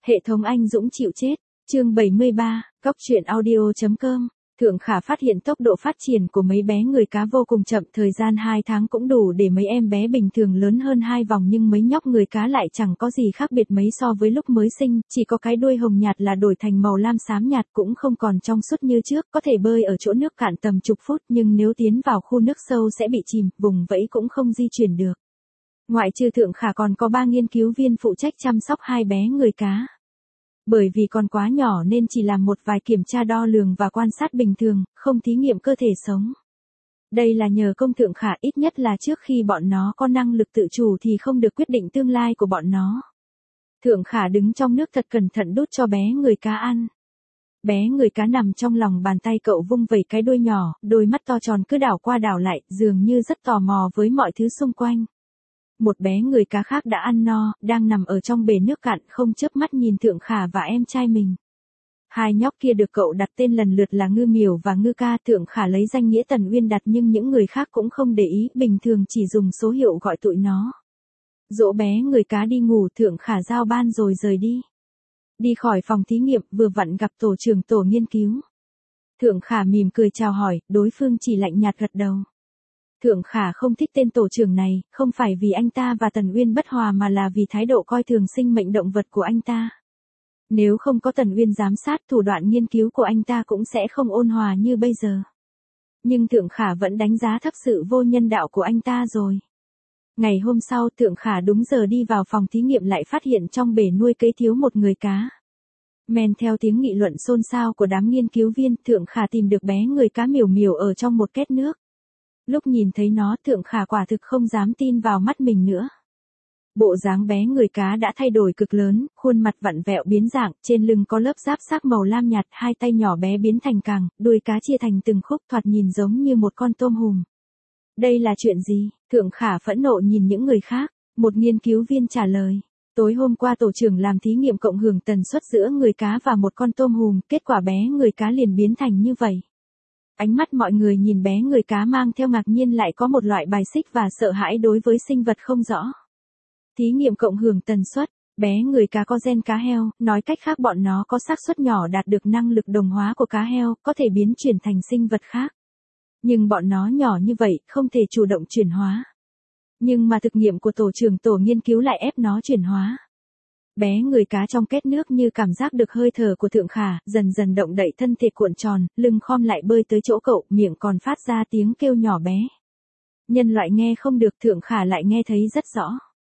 Hệ thống anh dũng chịu chết. Chương 73, Cóc truyện audio.com. Thượng Khả phát hiện tốc độ phát triển của mấy bé người cá vô cùng chậm, thời gian 2 tháng cũng đủ để mấy em bé bình thường lớn hơn 2 vòng, nhưng mấy nhóc người cá lại chẳng có gì khác biệt mấy so với lúc mới sinh, chỉ có cái đuôi hồng nhạt là đổi thành màu lam xám nhạt, cũng không còn trong suốt như trước, có thể bơi ở chỗ nước cạn tầm chục phút, nhưng nếu tiến vào khu nước sâu sẽ bị chìm, vùng vẫy cũng không di chuyển được. Ngoại trừ Thượng Khả còn có 3 nghiên cứu viên phụ trách chăm sóc 2 bé người cá. Bởi vì còn quá nhỏ nên chỉ làm một vài kiểm tra đo lường và quan sát bình thường, không thí nghiệm cơ thể sống. Đây là nhờ công Thượng Khả, ít nhất là trước khi bọn nó có năng lực tự chủ thì không được quyết định tương lai của bọn nó. Thượng Khả đứng trong nước thật cẩn thận đút cho bé người cá ăn. Bé người cá nằm trong lòng bàn tay cậu, vung vẩy cái đuôi nhỏ, đôi mắt to tròn cứ đảo qua đảo lại, dường như rất tò mò với mọi thứ xung quanh. Một bé người cá khác đã ăn no, đang nằm ở trong bể nước cạn không chớp mắt nhìn Thượng Khả và em trai mình. Hai nhóc kia được cậu đặt tên lần lượt là Ngư Miểu và Ngư Ca, Thượng Khả lấy danh nghĩa Tần Uyên đặt nhưng những người khác cũng không để ý, bình thường chỉ dùng số hiệu gọi tụi nó. Dỗ bé người cá đi ngủ, Thượng Khả giao ban rồi rời đi. Đi khỏi phòng thí nghiệm, vừa vặn gặp tổ trưởng tổ nghiên cứu. Thượng Khả mỉm cười chào hỏi, đối phương chỉ lạnh nhạt gật đầu. Thượng Khả không thích tên tổ trưởng này, không phải vì anh ta và Tần Uyên bất hòa mà là vì thái độ coi thường sinh mệnh động vật của anh ta. Nếu không có Tần Uyên giám sát, thủ đoạn nghiên cứu của anh ta cũng sẽ không ôn hòa như bây giờ. Nhưng Thượng Khả vẫn đánh giá thấp sự vô nhân đạo của anh ta rồi. Ngày hôm sau, Thượng Khả đúng giờ đi vào phòng thí nghiệm lại phát hiện trong bể nuôi cấy thiếu một người cá. Men theo tiếng nghị luận xôn xao của đám nghiên cứu viên, Thượng Khả tìm được bé người cá Miểu Miểu ở trong một két nước. Lúc nhìn thấy nó, Thượng Khả quả thực không dám tin vào mắt mình nữa. Bộ dáng bé người cá đã thay đổi cực lớn, khuôn mặt vặn vẹo biến dạng, trên lưng có lớp giáp xác màu lam nhạt, hai tay nhỏ bé biến thành càng, đuôi cá chia thành từng khúc, thoạt nhìn giống như một con tôm hùm. Đây là chuyện gì? Thượng Khả phẫn nộ nhìn những người khác. Một nghiên cứu viên trả lời. Tối hôm qua tổ trưởng làm thí nghiệm cộng hưởng tần suất giữa người cá và một con tôm hùm, kết quả bé người cá liền biến thành như vậy. Ánh mắt mọi người nhìn bé người cá mang theo ngạc nhiên, lại có một loại bài xích và sợ hãi đối với sinh vật không rõ. Thí nghiệm cộng hưởng tần suất, bé người cá có gen cá heo, nói cách khác bọn nó có xác suất nhỏ đạt được năng lực đồng hóa của cá heo, có thể biến chuyển thành sinh vật khác. Nhưng bọn nó nhỏ như vậy, không thể chủ động chuyển hóa. Nhưng mà thực nghiệm của tổ trưởng tổ nghiên cứu lại ép nó chuyển hóa. Bé người cá trong két nước như cảm giác được hơi thở của Thượng Khả, dần dần động đậy thân thể cuộn tròn, lưng khom lại bơi tới chỗ cậu, miệng còn phát ra tiếng kêu nhỏ bé. Nhân loại nghe không được, Thượng Khả lại nghe thấy rất rõ.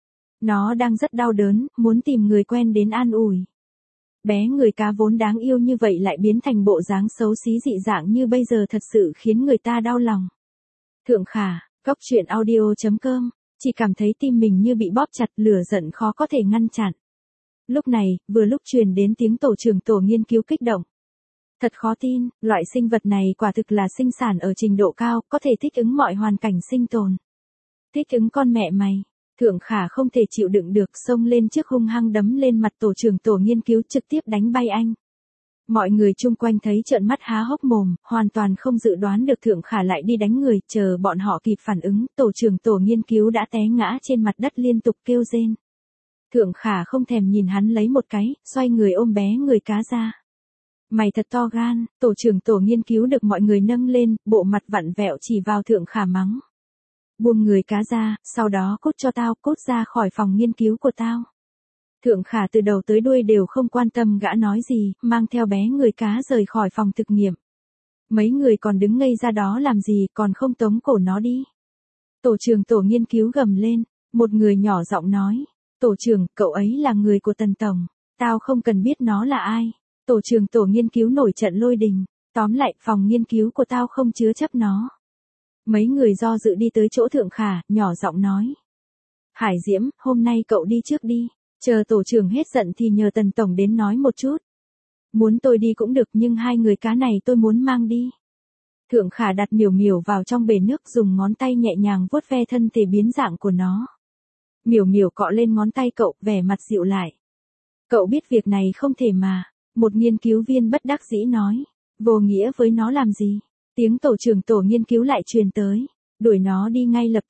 Nó đang rất đau đớn, muốn tìm người quen đến an ủi. Bé người cá vốn đáng yêu như vậy lại biến thành bộ dáng xấu xí dị dạng như bây giờ, thật sự khiến người ta đau lòng. Thượng Khả, Cóc truyện audio.com, chỉ cảm thấy tim mình như bị bóp chặt, lửa giận khó có thể ngăn chặn. Lúc này, vừa lúc truyền đến tiếng tổ trưởng tổ nghiên cứu kích động. Thật khó tin, loại sinh vật này quả thực là sinh sản ở trình độ cao, có thể thích ứng mọi hoàn cảnh sinh tồn. Thích ứng con mẹ mày. Thượng Khả không thể chịu đựng được, xông lên trước hung hăng đấm lên mặt tổ trưởng tổ nghiên cứu, trực tiếp đánh bay anh. Mọi người chung quanh thấy trợn mắt há hốc mồm, hoàn toàn không dự đoán được Thượng Khả lại đi đánh người, chờ bọn họ kịp phản ứng, tổ trưởng tổ nghiên cứu đã té ngã trên mặt đất liên tục kêu rên. Thượng Khả không thèm nhìn hắn lấy một cái, xoay người ôm bé người cá ra. Mày thật to gan, tổ trưởng tổ nghiên cứu được mọi người nâng lên, bộ mặt vặn vẹo chỉ vào Thượng Khả mắng. Buông người cá ra, sau đó cút cho tao, cút ra khỏi phòng nghiên cứu của tao. Thượng Khả từ đầu tới đuôi đều không quan tâm gã nói gì, mang theo bé người cá rời khỏi phòng thực nghiệm. Mấy người còn đứng ngây ra đó làm gì, còn không tống cổ nó đi. Tổ trưởng tổ nghiên cứu gầm lên, một người nhỏ giọng nói. Tổ trưởng, cậu ấy là người của Tần Tổng. Tao không cần biết nó là ai. Tổ trưởng tổ nghiên cứu nổi trận lôi đình. Tóm lại, phòng nghiên cứu của tao không chứa chấp nó. Mấy người do dự đi tới chỗ Thượng Khả, nhỏ giọng nói. Hải Diễm, hôm nay cậu đi trước đi. Chờ tổ trưởng hết giận thì nhờ Tần Tổng đến nói một chút. Muốn tôi đi cũng được, nhưng 2 người cá này tôi muốn mang đi. Thượng Khả đặt Miểu Miểu vào trong bể nước, dùng ngón tay nhẹ nhàng vuốt ve thân thể biến dạng của nó. Miểu Miểu cọ lên ngón tay cậu, vẻ mặt dịu lại. Cậu biết việc này không thể mà. Một nghiên cứu viên bất đắc dĩ nói. Vô nghĩa với nó làm gì? Tiếng tổ trưởng tổ nghiên cứu lại truyền tới. Đuổi nó đi ngay lập tức.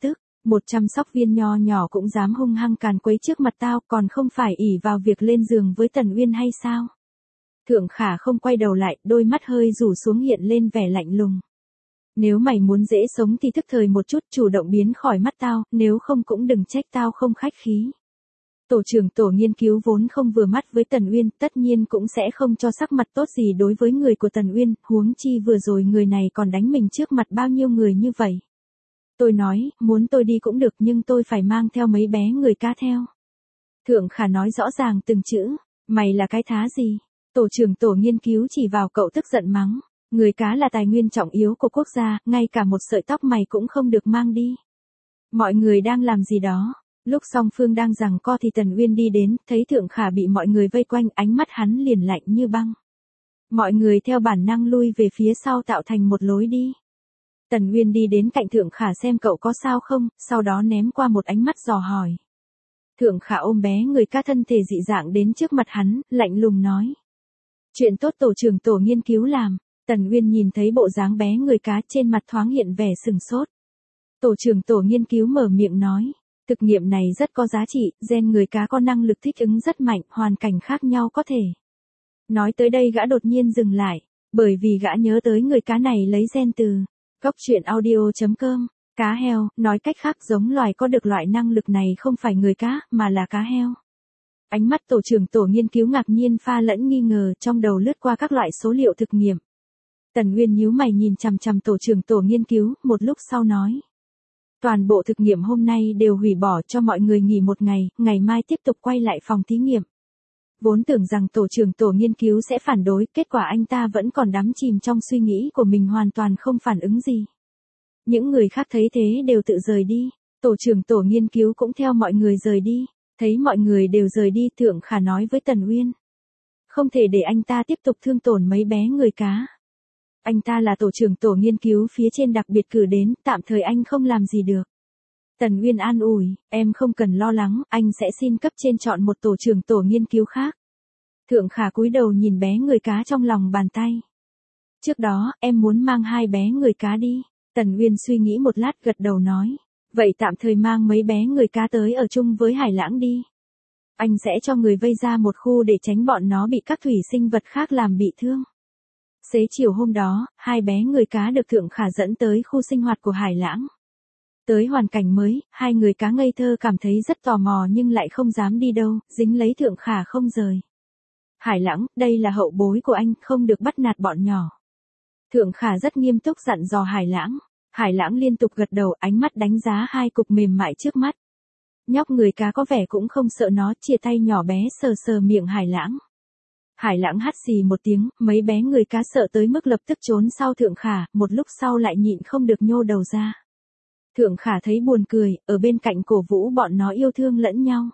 Một chăm sóc viên nho nhỏ cũng dám hung hăng càn quấy trước mặt tao, còn không phải ỷ vào việc lên giường với Tần Uyên hay sao? Thượng Khả không quay đầu lại, đôi mắt hơi rủ xuống hiện lên vẻ lạnh lùng. Nếu mày muốn dễ sống thì thức thời một chút, chủ động biến khỏi mắt tao, nếu không cũng đừng trách tao không khách khí. Tổ trưởng tổ nghiên cứu vốn không vừa mắt với Tần Uyên, tất nhiên cũng sẽ không cho sắc mặt tốt gì đối với người của Tần Uyên, huống chi vừa rồi người này còn đánh mình trước mặt bao nhiêu người như vậy. Tôi nói, muốn tôi đi cũng được nhưng tôi phải mang theo mấy bé người cá theo. Thượng Khả nói rõ ràng từng chữ, mày là cái thá gì? Tổ trưởng tổ nghiên cứu chỉ vào cậu tức giận mắng, người cá là tài nguyên trọng yếu của quốc gia, ngay cả một sợi tóc mày cũng không được mang đi. Mọi người đang làm gì đó? Lúc song phương đang giằng co thì Tần Uyên đi đến, thấy Thượng Khả bị mọi người vây quanh, ánh mắt hắn liền lạnh như băng. Mọi người theo bản năng lui về phía sau tạo thành một lối đi. Tần Uyên đi đến cạnh Thượng Khả xem cậu có sao không, sau đó ném qua một ánh mắt dò hỏi. Thượng Khả ôm bé người cá thân thể dị dạng đến trước mặt hắn, lạnh lùng nói. Chuyện tốt tổ trưởng tổ nghiên cứu làm. Tần Uyên nhìn thấy bộ dáng bé người cá trên mặt thoáng hiện vẻ sừng sốt. Tổ trưởng tổ nghiên cứu mở miệng nói. Thực nghiệm này rất có giá trị, gen người cá có năng lực thích ứng rất mạnh, hoàn cảnh khác nhau có thể. Nói tới đây gã đột nhiên dừng lại, bởi vì gã nhớ tới người cá này lấy gen từ Cóc truyện audio.com, cá heo, nói cách khác giống loài có được loại năng lực này không phải người cá, mà là cá heo. Ánh mắt tổ trưởng tổ nghiên cứu ngạc nhiên pha lẫn nghi ngờ, trong đầu lướt qua các loại số liệu thực nghiệm. Tần Uyên nhíu mày nhìn chằm chằm tổ trưởng tổ nghiên cứu, một lúc sau nói. Toàn bộ thực nghiệm hôm nay đều hủy bỏ, cho mọi người nghỉ một ngày, ngày mai tiếp tục quay lại phòng thí nghiệm. Vốn tưởng rằng tổ trưởng tổ nghiên cứu sẽ phản đối, kết quả anh ta vẫn còn đắm chìm trong suy nghĩ của mình, hoàn toàn không phản ứng gì. Những người khác thấy thế đều tự rời đi, tổ trưởng tổ nghiên cứu cũng theo mọi người rời đi. Thấy mọi người đều rời đi, Thượng Khả nói với Tần Uyên. Không thể để anh ta tiếp tục thương tổn mấy bé người cá. Anh ta là tổ trưởng tổ nghiên cứu phía trên đặc biệt cử đến, tạm thời anh không làm gì được. Tần Uyên an ủi, em không cần lo lắng, anh sẽ xin cấp trên chọn một tổ trưởng tổ nghiên cứu khác. Thượng Khả cúi đầu nhìn bé người cá trong lòng bàn tay. Trước đó, em muốn mang 2 bé người cá đi. Tần Uyên suy nghĩ một lát gật đầu nói. Vậy tạm thời mang mấy bé người cá tới ở chung với Hải Lãng đi. Anh sẽ cho người vây ra một khu để tránh bọn nó bị các thủy sinh vật khác làm bị thương. Xế chiều hôm đó, 2 bé người cá được Thượng Khả dẫn tới khu sinh hoạt của Hải Lãng. Tới hoàn cảnh mới, 2 người cá ngây thơ cảm thấy rất tò mò nhưng lại không dám đi đâu, dính lấy Thượng Khả không rời. Hải Lãng, đây là hậu bối của anh, không được bắt nạt bọn nhỏ. Thượng Khả rất nghiêm túc dặn dò Hải Lãng. Hải Lãng liên tục gật đầu, ánh mắt đánh giá 2 cục mềm mại trước mắt. Nhóc người cá có vẻ cũng không sợ nó, chia tay nhỏ bé sờ sờ miệng Hải Lãng. Hải Lãng hắt xì một tiếng, mấy bé người cá sợ tới mức lập tức trốn sau Thượng Khả, một lúc sau lại nhịn không được nhô đầu ra. Thượng Khả thấy buồn cười, ở bên cạnh cổ vũ bọn nó yêu thương lẫn nhau.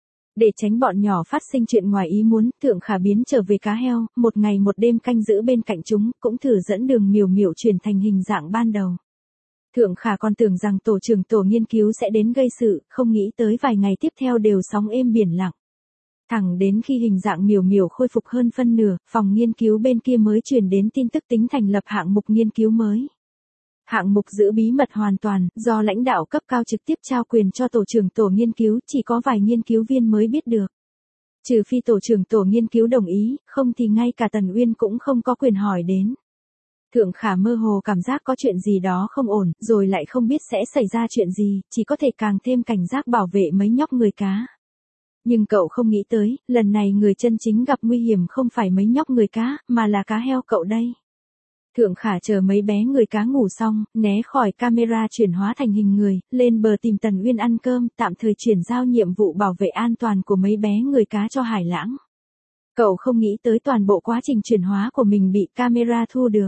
Để tránh bọn nhỏ phát sinh chuyện ngoài ý muốn, Thượng Khả biến trở về cá heo, một ngày một đêm canh giữ bên cạnh chúng, cũng thử dẫn đường Miểu Miểu chuyển thành hình dạng ban đầu. Thượng Khả còn tưởng rằng tổ trưởng tổ nghiên cứu sẽ đến gây sự, không nghĩ tới vài ngày tiếp theo đều sóng êm biển lặng. Thẳng đến khi hình dạng Miểu Miểu khôi phục hơn phân nửa, phòng nghiên cứu bên kia mới truyền đến tin tức tính thành lập hạng mục nghiên cứu mới. Hạng mục giữ bí mật hoàn toàn, do lãnh đạo cấp cao trực tiếp trao quyền cho tổ trưởng tổ nghiên cứu, chỉ có vài nghiên cứu viên mới biết được. Trừ phi tổ trưởng tổ nghiên cứu đồng ý, không thì ngay cả Tần Uyên cũng không có quyền hỏi đến. Thượng Khả mơ hồ cảm giác có chuyện gì đó không ổn, rồi lại không biết sẽ xảy ra chuyện gì, chỉ có thể càng thêm cảnh giác bảo vệ mấy nhóc người cá. Nhưng cậu không nghĩ tới, lần này người chân chính gặp nguy hiểm không phải mấy nhóc người cá, mà là cá heo cậu đây. Thượng Khả chờ mấy bé người cá ngủ xong, né khỏi camera chuyển hóa thành hình người, lên bờ tìm Tần Uyên ăn cơm, tạm thời chuyển giao nhiệm vụ bảo vệ an toàn của mấy bé người cá cho Hải Lãng. Cậu không nghĩ tới toàn bộ quá trình chuyển hóa của mình bị camera thu được.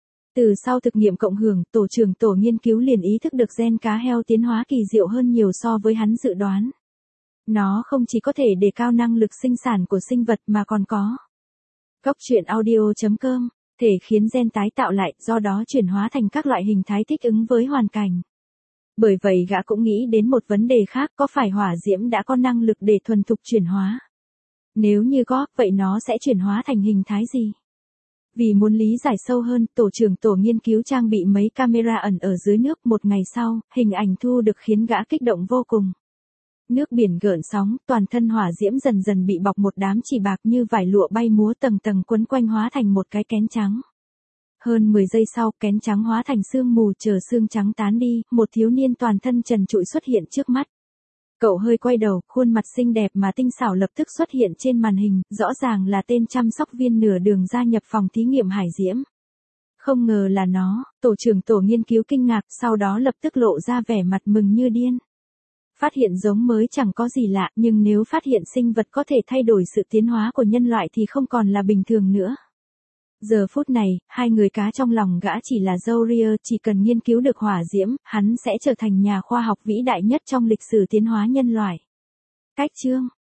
Từ sau thực nghiệm cộng hưởng, tổ trưởng tổ nghiên cứu liền ý thức được gen cá heo tiến hóa kỳ diệu hơn nhiều so với hắn dự đoán. Nó không chỉ có thể đề cao năng lực sinh sản của sinh vật mà còn có Cóc truyện audio.com, thể khiến gen tái tạo lại, do đó chuyển hóa thành các loại hình thái thích ứng với hoàn cảnh. Bởi vậy gã cũng nghĩ đến một vấn đề khác, có phải hỏa diễm đã có năng lực để thuần thục chuyển hóa? Nếu như có, vậy nó sẽ chuyển hóa thành hình thái gì? Vì muốn lý giải sâu hơn, tổ trưởng tổ nghiên cứu trang bị mấy camera ẩn ở dưới nước. Một ngày sau, hình ảnh thu được khiến gã kích động vô cùng. Nước biển gợn sóng, toàn thân hỏa diễm dần dần bị bọc một đám chỉ bạc như vải lụa bay múa tầng tầng quấn quanh hóa thành một cái kén trắng. Hơn 10 giây sau, kén trắng hóa thành sương mù, chờ sương trắng tán đi, một thiếu niên toàn thân trần trụi xuất hiện trước mắt. Cậu hơi quay đầu, khuôn mặt xinh đẹp mà tinh xảo lập tức xuất hiện trên màn hình, rõ ràng là tên chăm sóc viên nửa đường gia nhập phòng thí nghiệm hải diễm. Không ngờ là nó, tổ trưởng tổ nghiên cứu kinh ngạc, sau đó lập tức lộ ra vẻ mặt mừng như điên. Phát hiện giống mới chẳng có gì lạ, nhưng nếu phát hiện sinh vật có thể thay đổi sự tiến hóa của nhân loại thì không còn là bình thường nữa. Giờ phút này, hai người cá trong lòng gã chỉ là Jourier, chỉ cần nghiên cứu được hỏa diễm, hắn sẽ trở thành nhà khoa học vĩ đại nhất trong lịch sử tiến hóa nhân loại. Cách chương